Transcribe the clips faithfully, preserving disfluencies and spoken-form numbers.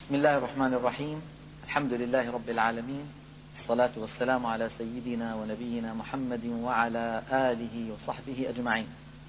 بسم الله الرحمن الرحيم. الحمد لله رب العالمين، الصلاة والسلام على سيدنا ونبينا محمد وعلى آله وصحبه أجمعين.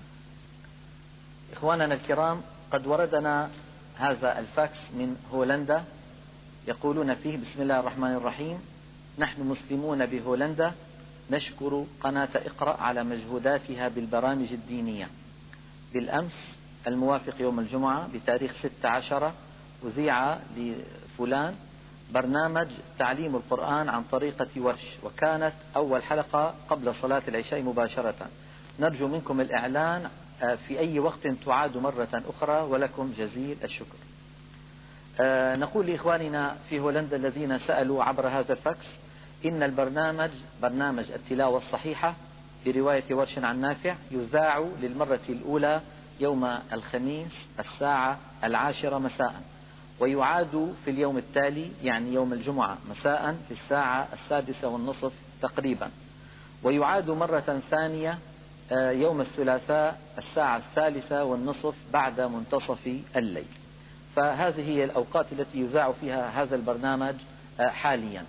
إخواننا الكرام، قد وردنا هذا الفاكس من هولندا يقولون فيه: بسم الله الرحمن الرحيم، نحن مسلمون بهولندا نشكر قناة اقرأ على مجهوداتها بالبرامج الدينية. بالأمس الموافق يوم الجمعة بتاريخ ستة عشر أذيع لفلان برنامج تعليم القرآن عن طريقة ورش، وكانت أول حلقة قبل صلاة العشاء مباشرة. نرجو منكم الإعلان في أي وقت تعاد مرة أخرى، ولكم جزيل الشكر. أه نقول لإخواننا في هولندا الذين سألوا عبر هذا الفاكس: إن البرنامج برنامج التلاوة الصحيحة برواية ورش عن نافع يذاع للمرة الأولى يوم الخميس الساعة العاشرة مساء، ويعاد في اليوم التالي يعني يوم الجمعة مساء في الساعة السادسة والنصف تقريبا، ويعاد مرة ثانية يوم الثلاثاء الساعة الثالثة والنصف بعد منتصف الليل. فهذه هي الأوقات التي يذاع فيها هذا البرنامج حاليا.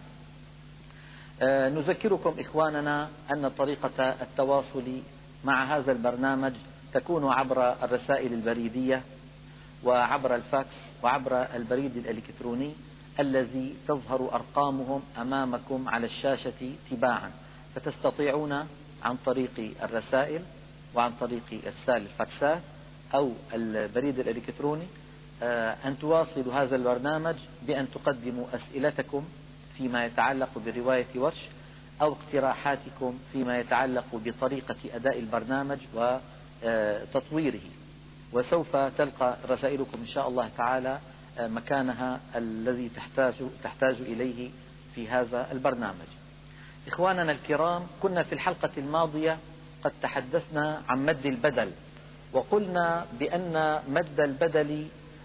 نذكركم إخواننا أن طريقة التواصل مع هذا البرنامج تكون عبر الرسائل البريدية وعبر الفاكس وعبر البريد الإلكتروني الذي تظهر أرقامهم أمامكم على الشاشة تباعا، فتستطيعون عن طريق الرسائل وعن طريق إرسال الفاكسات أو البريد الإلكتروني أن تواصلوا هذا البرنامج بأن تقدموا أسئلتكم فيما يتعلق برواية ورش أو اقتراحاتكم فيما يتعلق بطريقة أداء البرنامج وتطويره، وسوف تلقى رسائلكم إن شاء الله تعالى مكانها الذي تحتاج, تحتاج إليه في هذا البرنامج. إخواننا الكرام، كنا في الحلقة الماضية قد تحدثنا عن مد البدل، وقلنا بأن مد البدل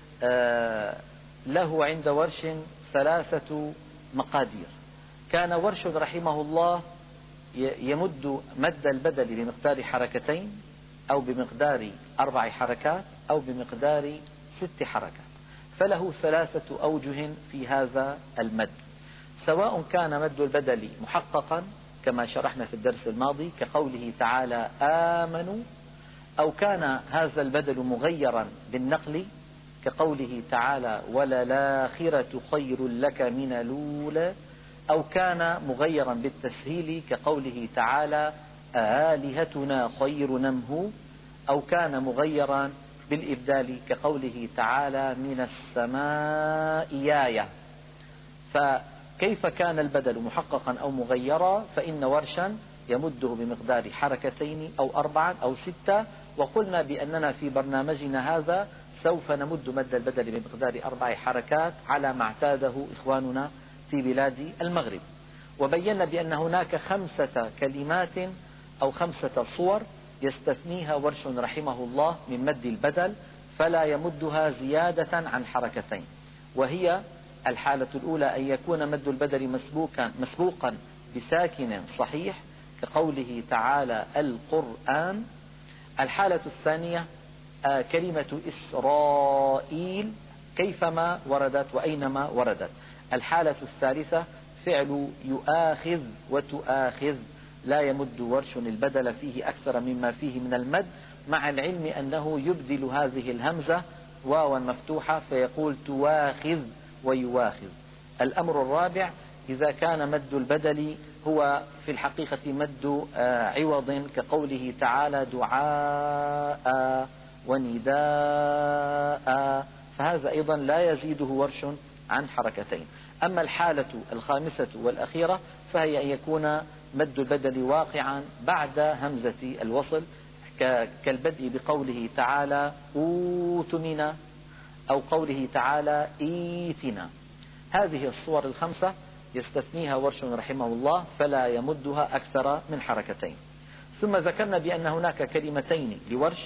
له عند ورش ثلاثة مقادير. كان ورش رحمه الله يمد مد البدل بمقدار حركتين أو بمقدار أربع حركات أو بمقدار ست حركات، فله ثلاثة أوجه في هذا المد، سواء كان مد البدل محققا كما شرحنا في الدرس الماضي كقوله تعالى آمنوا، أو كان هذا البدل مغيرا بالنقل كقوله تعالى وللآخرة خير لك من الأولى، أو كان مغيرا بالتسهيل كقوله تعالى آلهتنا خير نمه، أو كان مغيرا بالإبدال كقوله تعالى من السماء آية. فكيف كان البدل محققا أو مغيرا؟ فإن ورشا يمده بمقدار حركتين أو أربعا أو ستة، وقلنا بأننا في برنامجنا هذا سوف نمد مد البدل بمقدار أربع حركات على ما اعتاده إخواننا في بلاد المغرب، وبينا بأن هناك خمسة كلمات أو خمسة صور يستثنيها ورش رحمه الله من مد البدل فلا يمدها زيادة عن حركتين، وهي الحالة الأولى أن يكون مد البدل مسبوقا, مسبوقا بساكن صحيح كقوله تعالى القرآن. الحالة الثانية كلمة إسرائيل كيفما وردت وأينما وردت. الحالة الثالثة فعل يؤاخذ وتؤاخذ، لا يمد ورش البدل فيه أكثر مما فيه من المد، مع العلم أنه يبدل هذه الهمزة واوا مفتوحة فيقول تواخذ ويواخذ. الأمر الرابع إذا كان مد البدل هو في الحقيقة مد عوض كقوله تعالى دعاء ونداء، فهذا أيضا لا يزيده ورش عن حركتين. أما الحالة الخامسة والأخيرة فهي أن يكون مد البدل واقعا بعد همزة الوصل كالبدء بقوله تعالى أوتمنا أو قوله تعالى إيتنا. هذه الصور الخمسة يستثنيها ورش رحمه الله فلا يمدها أكثر من حركتين. ثم ذكرنا بأن هناك كلمتين لورش،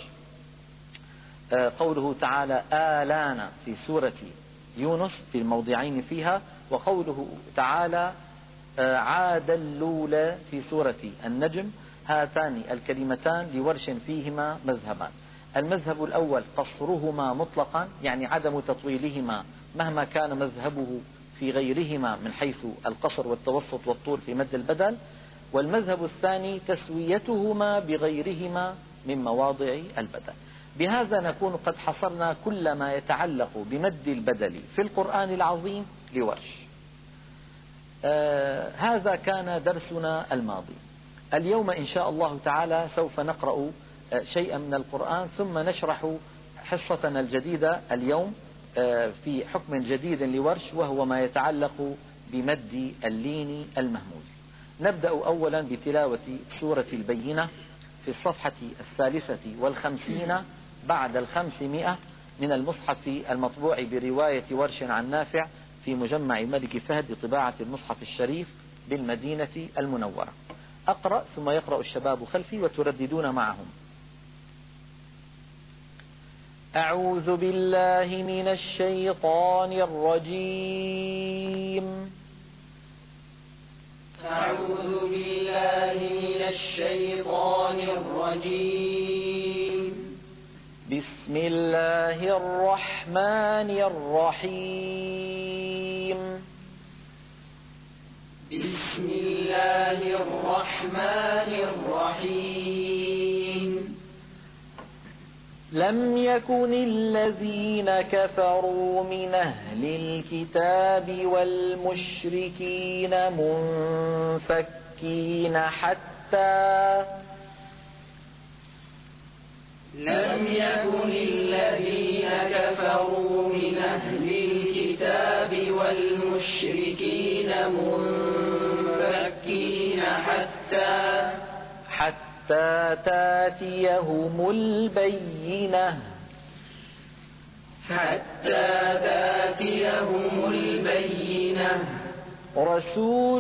قوله تعالى آلان في سورة يونس في الموضعين فيها، وقوله تعالى عاد اللولى في سورة النجم. هاتان الكلمتان لورش فيهما مذهبان: المذهب الأول قصرهما مطلقا، يعني عدم تطويلهما مهما كان مذهبه في غيرهما من حيث القصر والتوسط والطول في مد البدل. والمذهب الثاني تسويتهما بغيرهما من مواضع البدل. بهذا نكون قد حصرنا كل ما يتعلق بمد البدل في القرآن العظيم لورش. آه هذا كان درسنا الماضي. اليوم إن شاء الله تعالى سوف نقرأ آه شيئا من القرآن، ثم نشرح حصتنا الجديدة اليوم آه في حكم جديد لورش، وهو ما يتعلق بمد اللين المهموز. نبدأ أولا بتلاوة سورة البينة في الصفحة الثالثة والخمسين بعد الخمسمائة من المصحف المطبوع برواية ورش عن نافع في مجمع الملك فهد لطباعة المصحف الشريف بالمدينة المنورة. أقرأ ثم يقرأ الشباب خلفي وترددون معهم. أعوذ بالله من الشيطان الرجيم. أعوذ بالله من الشيطان الرجيم. بسم الله الرحمن الرحيم. بسم الله الرحمن الرحيم. لم يكن الذين كفروا من أهل الكتاب والمشركين منفكين حتى لم يكن الذين كفروا من أهل الكتاب والمشركين منفكين حتى حتى تاتيهم البينة حتى تاتيهم البينة رسول